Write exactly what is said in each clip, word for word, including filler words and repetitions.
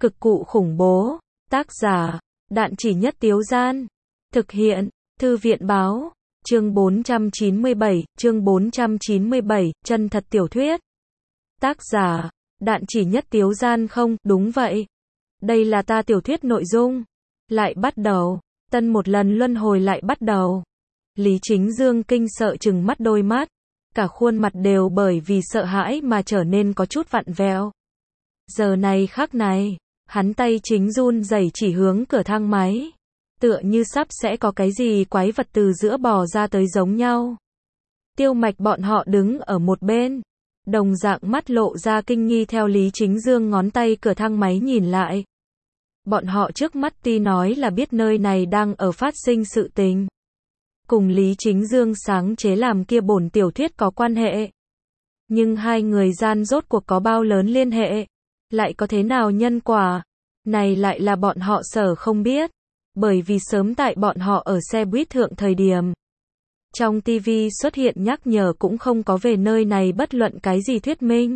Cực cụ khủng bố. Tác giả, Đạn Chỉ Nhất Tiếu Gian. Thực hiện, Thư viện báo. Chương bốn trăm chín mươi bảy, chương bốn trăm chín mươi bảy, chân thật tiểu thuyết. Tác giả, Đạn Chỉ Nhất Tiếu Gian. Không, đúng vậy. Đây là ta tiểu thuyết nội dung. Lại bắt đầu. Tân một lần luân hồi lại bắt đầu. Lý Chính Dương kinh sợ trừng mắt đôi mắt. Cả khuôn mặt đều bởi vì sợ hãi mà trở nên có chút vặn vẹo. Giờ này khắc này, hắn tay chính run rẩy chỉ hướng cửa thang máy. Tựa như sắp sẽ có cái gì quái vật từ giữa bò ra tới giống nhau. Tiêu Mạch bọn họ đứng ở một bên. Đồng dạng mắt lộ ra kinh nghi theo Lý Chính Dương ngón tay cửa thang máy nhìn lại. Bọn họ trước mắt ti nói là biết nơi này đang ở phát sinh sự tình. Cùng Lý Chính Dương sáng chế làm kia bổn tiểu thuyết có quan hệ. Nhưng hai người gian rốt cuộc có bao lớn liên hệ? Lại có thế nào nhân quả? Này lại là bọn họ sở không biết. Bởi vì sớm tại bọn họ ở xe buýt thượng thời điểm. Trong ti vi xuất hiện nhắc nhở cũng không có về nơi này bất luận cái gì thuyết minh.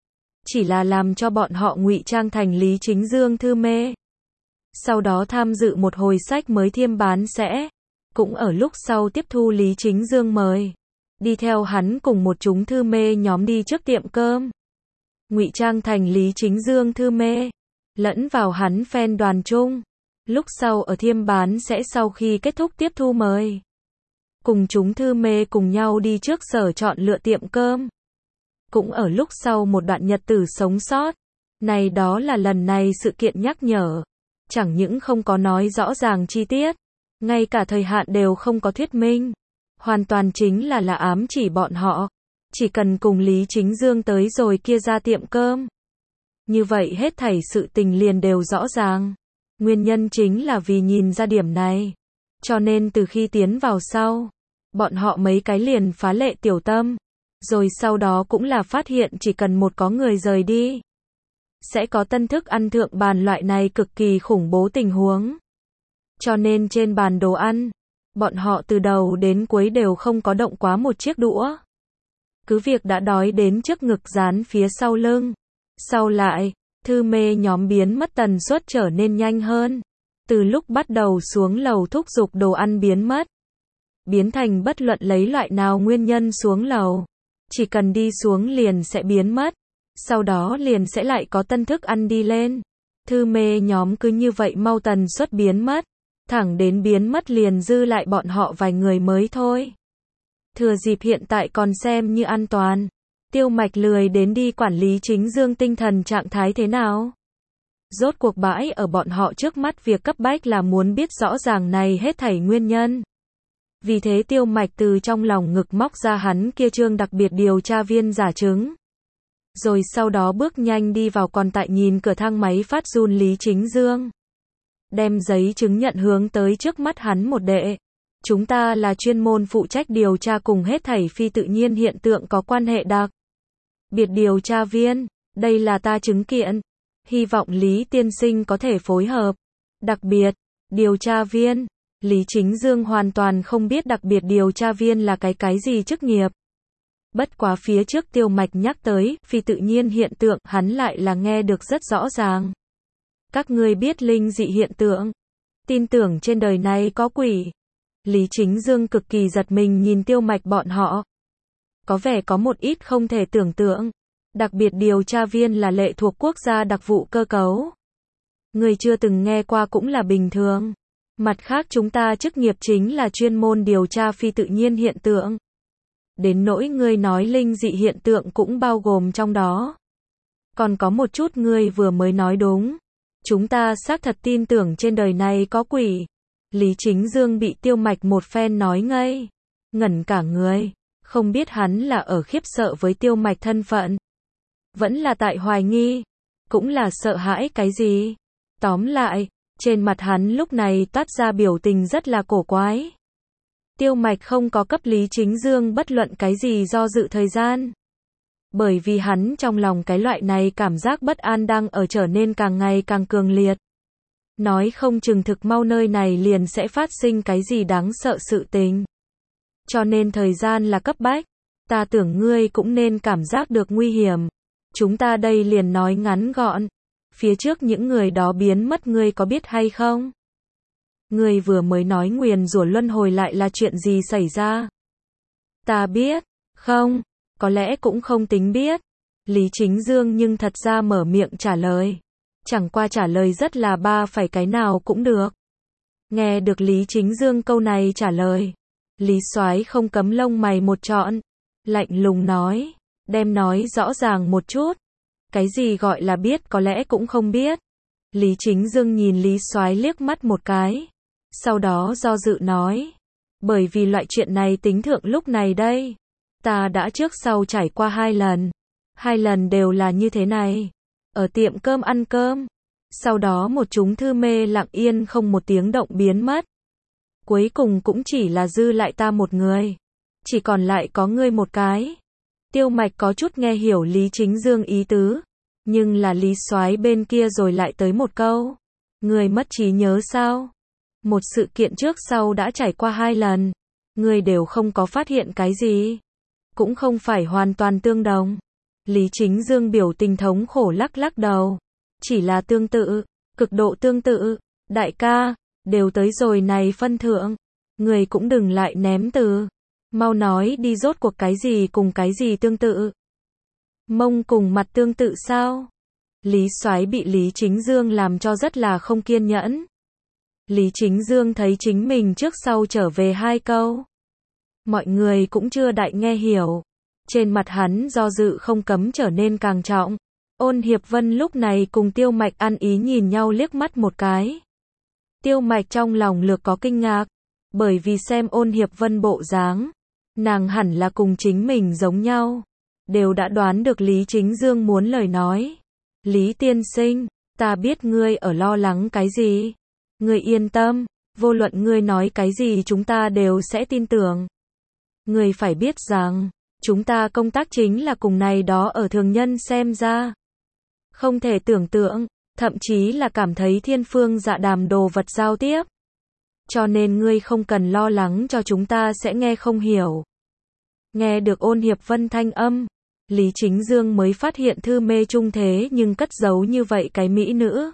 Chỉ là làm cho bọn họ ngụy trang thành Lý Chính Dương thư mê. Sau đó tham dự một hồi sách mới thiêm bán sẽ. Cũng ở lúc sau tiếp thu Lý Chính Dương mời. Đi theo hắn cùng một chúng thư mê nhóm đi trước tiệm cơm. Ngụy trang thành Lý Chính Dương thư mê. Lẫn vào hắn fan đoàn chung. Lúc sau ở thiêm bán sẽ sau khi kết thúc tiếp thu mời. Cùng chúng thư mê cùng nhau đi trước sở chọn lựa tiệm cơm. Cũng ở lúc sau một đoạn nhật tử sống sót. Này đó là lần này sự kiện nhắc nhở. Chẳng những không có nói rõ ràng chi tiết. Ngay cả thời hạn đều không có thuyết minh. Hoàn toàn chính là là ám chỉ bọn họ. Chỉ cần cùng Lý Chính Dương tới rồi kia ra tiệm cơm. Như vậy hết thảy sự tình liền đều rõ ràng. Nguyên nhân chính là vì nhìn ra điểm này. Cho nên từ khi tiến vào sau, bọn họ mấy cái liền phá lệ tiểu tâm. Rồi sau đó cũng là phát hiện chỉ cần một có người rời đi. Sẽ có tân thức ăn thượng bàn loại này cực kỳ khủng bố tình huống. Cho nên trên bàn đồ ăn, bọn họ từ đầu đến cuối đều không có động quá một chiếc đũa. Cứ việc đã đói đến trước ngực dán phía sau lưng. Sau lại, thư mê nhóm biến mất tần suất trở nên nhanh hơn. Từ lúc bắt đầu xuống lầu thúc giục đồ ăn biến mất. Biến thành bất luận lấy loại nào nguyên nhân xuống lầu. Chỉ cần đi xuống liền sẽ biến mất. Sau đó liền sẽ lại có tân thức ăn đi lên. Thư mê nhóm cứ như vậy mau tần suất biến mất. Thẳng đến biến mất liền dư lại bọn họ vài người mới thôi. Thừa dịp hiện tại còn xem như an toàn. Tiêu Mạch lười đến đi quản lý Chính Dương tinh thần trạng thái thế nào. Rốt cuộc bãi ở bọn họ trước mắt việc cấp bách là muốn biết rõ ràng này hết thảy nguyên nhân. Vì thế Tiêu Mạch từ trong lòng ngực móc ra hắn kia trương đặc biệt điều tra viên giả chứng. Rồi sau đó bước nhanh đi vào còn tại nhìn cửa thang máy phát run Lý Chính Dương. Đem giấy chứng nhận hướng tới trước mắt hắn một đệ. Chúng ta là chuyên môn phụ trách điều tra cùng hết thảy phi tự nhiên hiện tượng có quan hệ đặc biệt điều tra viên. Đây là ta chứng kiện. Hy vọng Lý tiên sinh có thể phối hợp. Đặc biệt điều tra viên. Lý Chính Dương hoàn toàn không biết đặc biệt điều tra viên là cái cái gì chức nghiệp. Bất quá phía trước Tiêu Mạch nhắc tới phi tự nhiên hiện tượng hắn lại là nghe được rất rõ ràng. Các ngươi biết linh dị hiện tượng. Tin tưởng trên đời này có quỷ. Lý Chính Dương cực kỳ giật mình nhìn Tiêu Mạch bọn họ. Có vẻ có một ít không thể tưởng tượng. Đặc biệt điều tra viên là lệ thuộc quốc gia đặc vụ cơ cấu. Người chưa từng nghe qua cũng là bình thường. Mặt khác chúng ta chức nghiệp chính là chuyên môn điều tra phi tự nhiên hiện tượng. Đến nỗi ngươi nói linh dị hiện tượng cũng bao gồm trong đó. Còn có một chút ngươi vừa mới nói đúng. Chúng ta xác thật tin tưởng trên đời này có quỷ. Lý Chính Dương bị Tiêu Mạch một phen nói ngây. Ngẩn cả người. Không biết hắn là ở khiếp sợ với Tiêu Mạch thân phận. Vẫn là tại hoài nghi. Cũng là sợ hãi cái gì. Tóm lại, trên mặt hắn lúc này toát ra biểu tình rất là cổ quái. Tiêu Mạch không có cấp Lý Chính Dương bất luận cái gì do dự thời gian. Bởi vì hắn trong lòng cái loại này cảm giác bất an đang ở trở nên càng ngày càng cường liệt. Nói không chừng thực mau nơi này liền sẽ phát sinh cái gì đáng sợ sự tình. Cho nên thời gian là cấp bách. Ta tưởng ngươi cũng nên cảm giác được nguy hiểm. Chúng ta đây liền nói ngắn gọn. Phía trước những người đó biến mất ngươi có biết hay không? Ngươi vừa mới nói nguyền rủa luân hồi lại là chuyện gì xảy ra? Ta biết, không, có lẽ cũng không tính biết. Lý Chính Dương nhưng thật ra mở miệng trả lời. Chẳng qua trả lời rất là ba phải cái nào cũng được. Nghe được Lý Chính Dương câu này trả lời. Lý Soái không cấm lông mày một trọn. Lạnh lùng nói, đem nói rõ ràng một chút. Cái gì gọi là biết có lẽ cũng không biết. Lý Chính Dương nhìn Lý Soái liếc mắt một cái. Sau đó do dự nói. Bởi vì loại chuyện này tính thượng lúc này đây. Ta đã trước sau trải qua hai lần. Hai lần đều là như thế này. Ở tiệm cơm ăn cơm. Sau đó một chúng thư mê lặng yên không một tiếng động biến mất. Cuối cùng cũng chỉ là dư lại ta một người. Chỉ còn lại có ngươi một cái. Tiêu Mạch có chút nghe hiểu Lý Chính Dương ý tứ. Nhưng là Lý Soái bên kia rồi lại tới một câu. Ngươi mất trí nhớ sao? Một sự kiện trước sau đã trải qua hai lần. Ngươi đều không có phát hiện cái gì. Cũng không phải hoàn toàn tương đồng. Lý Chính Dương biểu tình thống khổ lắc lắc đầu. Chỉ là tương tự, cực độ tương tự. Đại ca, đều tới rồi này phân thượng. Người cũng đừng lại ném từ. Mau nói đi rốt cuộc cái gì cùng cái gì tương tự. Mông cùng mặt tương tự sao? Lý Soái bị Lý Chính Dương làm cho rất là không kiên nhẫn. Lý Chính Dương thấy chính mình trước sau trở về hai câu. Mọi người cũng chưa đại nghe hiểu. Trên mặt hắn do dự không cấm trở nên càng trọng. Ôn Hiệp Vân lúc này cùng Tiêu Mạch ăn ý nhìn nhau liếc mắt một cái. Tiêu Mạch trong lòng lược có kinh ngạc. Bởi vì xem Ôn Hiệp Vân bộ dáng. Nàng hẳn là cùng chính mình giống nhau. Đều đã đoán được Lý Chính Dương muốn lời nói. Lý tiên sinh, ta biết ngươi ở lo lắng cái gì. Ngươi yên tâm, vô luận ngươi nói cái gì chúng ta đều sẽ tin tưởng. Ngươi phải biết rằng, chúng ta công tác chính là cùng này đó ở thường nhân xem ra. Không thể tưởng tượng, thậm chí là cảm thấy thiên phương dạ đàm đồ vật giao tiếp. Cho nên ngươi không cần lo lắng cho chúng ta sẽ nghe không hiểu. Nghe được Ôn Hiệp Vân thanh âm, Lý Chính Dương mới phát hiện thư mê trung thế nhưng cất giấu như vậy cái mỹ nữ.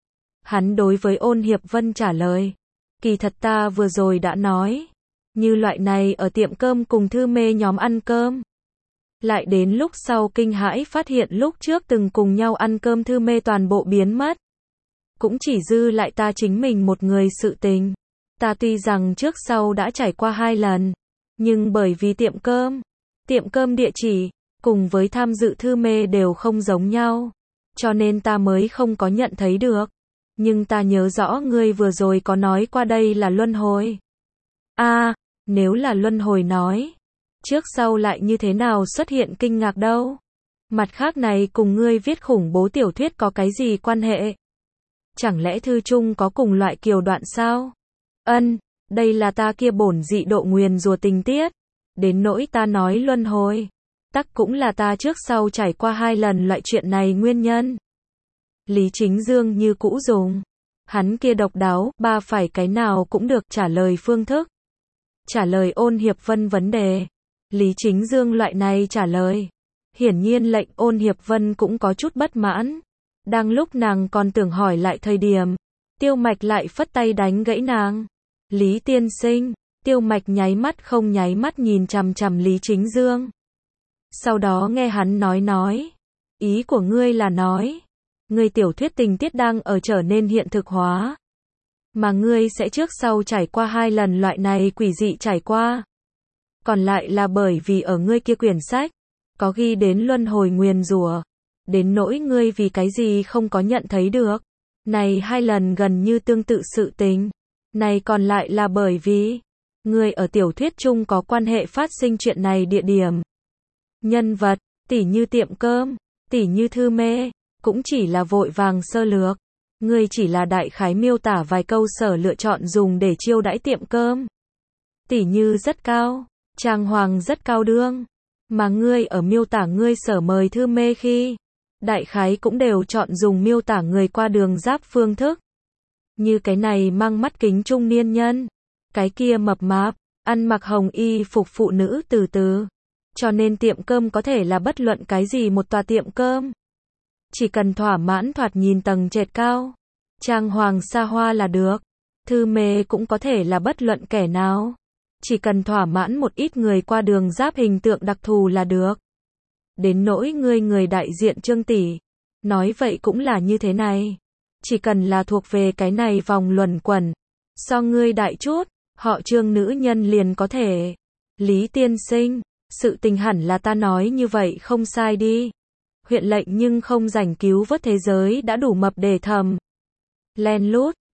Hắn đối với Ôn Hiệp Vân trả lời. Kỳ thật ta vừa rồi đã nói. Như loại này ở tiệm cơm cùng thư mê nhóm ăn cơm. Lại đến lúc sau kinh hãi phát hiện lúc trước từng cùng nhau ăn cơm thư mê toàn bộ biến mất. Cũng chỉ dư lại ta chính mình một người sự tình. Ta tuy rằng trước sau đã trải qua hai lần. Nhưng bởi vì tiệm cơm, tiệm cơm địa chỉ, cùng với tham dự thư mê đều không giống nhau. Cho nên ta mới không có nhận thấy được. Nhưng ta nhớ rõ ngươi vừa rồi có nói qua đây là luân hồi. A, à, nếu là luân hồi nói. Trước sau lại như thế nào xuất hiện kinh ngạc đâu. Mặt khác này cùng ngươi viết khủng bố tiểu thuyết có cái gì quan hệ? Chẳng lẽ thư chung có cùng loại kiều đoạn sao? Ân, đây là ta kia bổn dị độ nguyền rủa tình tiết. Đến nỗi ta nói luân hồi. Tắc cũng là ta trước sau trải qua hai lần loại chuyện này nguyên nhân. Lý Chính Dương như cũ dùng. Hắn kia độc đáo, ba phải cái nào cũng được trả lời phương thức. Trả lời Ôn Hiệp Vân vấn đề. Lý Chính Dương loại này trả lời. Hiển nhiên lệnh Ôn Hiệp Vân cũng có chút bất mãn. Đang lúc nàng còn tưởng hỏi lại thời điểm. Tiêu Mạch lại phất tay đánh gãy nàng. Lý tiên sinh. Tiêu Mạch nháy mắt không nháy mắt nhìn chằm chằm Lý Chính Dương. Sau đó nghe hắn nói nói. Ý của ngươi là nói. Ngươi tiểu thuyết tình tiết đang ở trở nên hiện thực hóa. Mà ngươi sẽ trước sau trải qua hai lần loại này quỷ dị trải qua. Còn lại là bởi vì ở ngươi kia quyển sách. Có ghi đến luân hồi nguyền rủa. Đến nỗi ngươi vì cái gì không có nhận thấy được. Này hai lần gần như tương tự sự tình. Này còn lại là bởi vì. Ngươi ở tiểu thuyết chung có quan hệ phát sinh chuyện này địa điểm. Nhân vật, tỉ như tiệm cơm, tỉ như thư mê. Cũng chỉ là vội vàng sơ lược. Ngươi chỉ là đại khái miêu tả vài câu sở lựa chọn dùng để chiêu đãi tiệm cơm. Tỉ như rất cao, trang hoàng rất cao đương. Mà ngươi ở miêu tả ngươi sở mời thư mê khi. Đại khái cũng đều chọn dùng miêu tả người qua đường giáp phương thức. Như cái này mang mắt kính trung niên nhân. Cái kia mập mạp, ăn mặc hồng y phục phụ nữ từ từ. Cho nên tiệm cơm có thể là bất luận cái gì một tòa tiệm cơm. Chỉ cần thỏa mãn thoạt nhìn tầng trệt cao, trang hoàng xa hoa là được. Thư mê cũng có thể là bất luận kẻ nào. Chỉ cần thỏa mãn một ít người qua đường giáp hình tượng đặc thù là được. Đến nỗi ngươi người đại diện Trương tỷ, nói vậy cũng là như thế này. Chỉ cần là thuộc về cái này vòng luẩn quẩn, so ngươi đại chút, họ Trương nữ nhân liền có thể. Lý tiên sinh, sự tình hẳn là ta nói như vậy không sai đi. Huyện lệnh nhưng không rảnh cứu vớt thế giới đã đủ mập để thầm. Len lút,